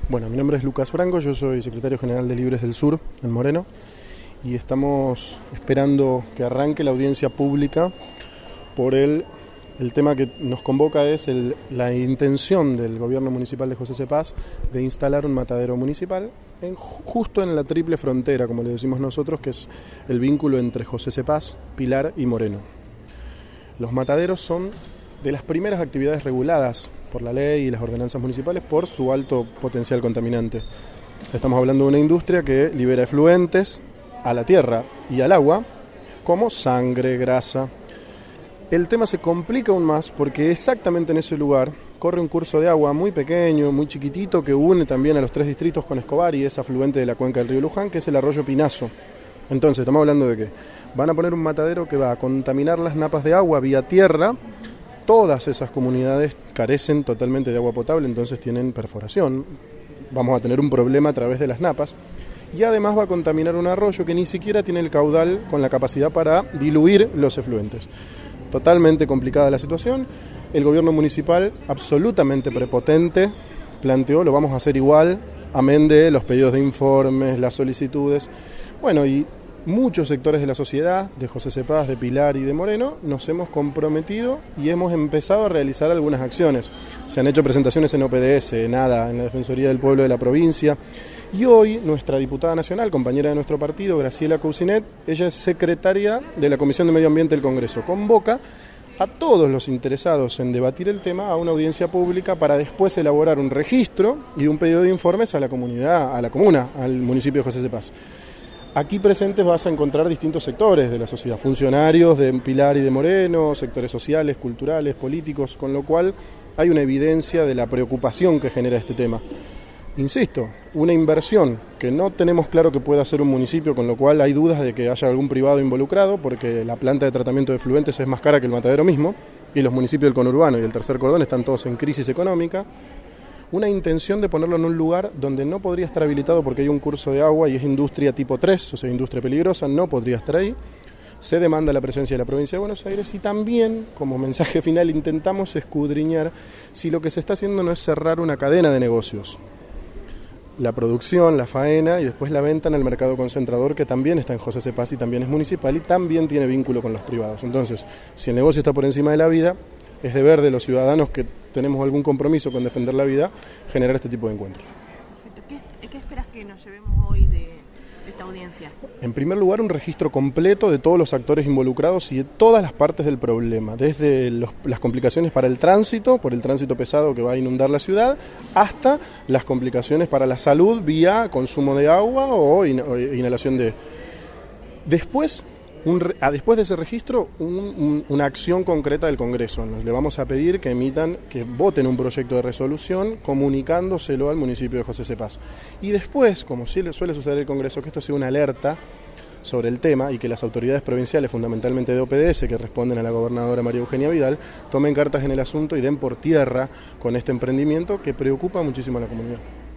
Bueno, mi nombre es Lucas Franco, yo soy secretario general de Libres del Sur en Moreno y estamos esperando que arranque la audiencia pública por el tema que nos convoca es la intención del gobierno municipal de José Cepaz de instalar un matadero municipal justo en la triple frontera, como le decimos nosotros, que es el vínculo entre José Cepaz, Pilar y Moreno. Los mataderos son de las primeras actividades reguladas por la ley y las ordenanzas municipales por su alto potencial contaminante. Estamos hablando de una industria que libera efluentes a la tierra y al agua como sangre, grasa. El tema se complica aún más porque exactamente en ese lugar corre un curso de agua muy pequeño, muy chiquitito, que une también a los 3 distritos con Escobar y es afluente de la cuenca del río Luján, que es el arroyo Pinazo. Entonces, estamos hablando de que van a poner un matadero que va a contaminar las napas de agua vía tierra. Todas esas comunidades carecen totalmente de agua potable, entonces tienen perforación. Vamos a tener un problema a través de las napas. Y además va a contaminar un arroyo que ni siquiera tiene el caudal con la capacidad para diluir los efluentes. Totalmente complicada la situación. El gobierno municipal, absolutamente prepotente, planteó, lo vamos a hacer igual, amén de los pedidos de informes, las solicitudes. Bueno, y muchos sectores de la sociedad, de José Cepaz, de Pilar y de Moreno, nos hemos comprometido y hemos empezado a realizar algunas acciones. Se han hecho presentaciones en OPDS, en ADA, en la Defensoría del Pueblo de la provincia. Y hoy nuestra diputada nacional, compañera de nuestro partido, Graciela Cousinet, ella es secretaria de la Comisión de Medio Ambiente del Congreso, convoca a todos los interesados en debatir el tema a una audiencia pública para después elaborar un registro y un pedido de informes a la comunidad, a la comuna, al municipio de José Cepaz. Aquí presentes vas a encontrar distintos sectores de la sociedad, funcionarios de Pilar y de Moreno, sectores sociales, culturales, políticos, con lo cual hay una evidencia de la preocupación que genera este tema. Insisto, una inversión que no tenemos claro que pueda hacer un municipio, con lo cual hay dudas de que haya algún privado involucrado, porque la planta de tratamiento de efluentes es más cara que el matadero mismo, y los municipios del conurbano y el tercer cordón están todos en crisis económica. Una intención de ponerlo en un lugar donde no podría estar habilitado porque hay un curso de agua y es industria tipo 3, o sea, industria peligrosa, no podría estar ahí. Se demanda la presencia de la provincia de Buenos Aires y también, como mensaje final, intentamos escudriñar si lo que se está haciendo no es cerrar una cadena de negocios. La producción, la faena y después la venta en el mercado concentrador, que también está en José Cepaz y también es municipal y también tiene vínculo con los privados. Entonces, si el negocio está por encima de la vida, es deber de los ciudadanos que tenemos algún compromiso con defender la vida, generar este tipo de encuentros. Perfecto. ¿Qué esperas que nos llevemos hoy de esta audiencia? En primer lugar, un registro completo de todos los actores involucrados y de todas las partes del problema, desde las complicaciones para el tránsito, por el tránsito pesado que va a inundar la ciudad, hasta las complicaciones para la salud vía consumo de agua o inhalación de... Después de ese registro, una acción concreta del Congreso. Le vamos a pedir que voten un proyecto de resolución comunicándoselo al municipio de José Cepaz. Y después, como suele suceder en el Congreso, que esto sea una alerta sobre el tema y que las autoridades provinciales, fundamentalmente de OPDS, que responden a la gobernadora María Eugenia Vidal, tomen cartas en el asunto y den por tierra con este emprendimiento que preocupa muchísimo a la comunidad.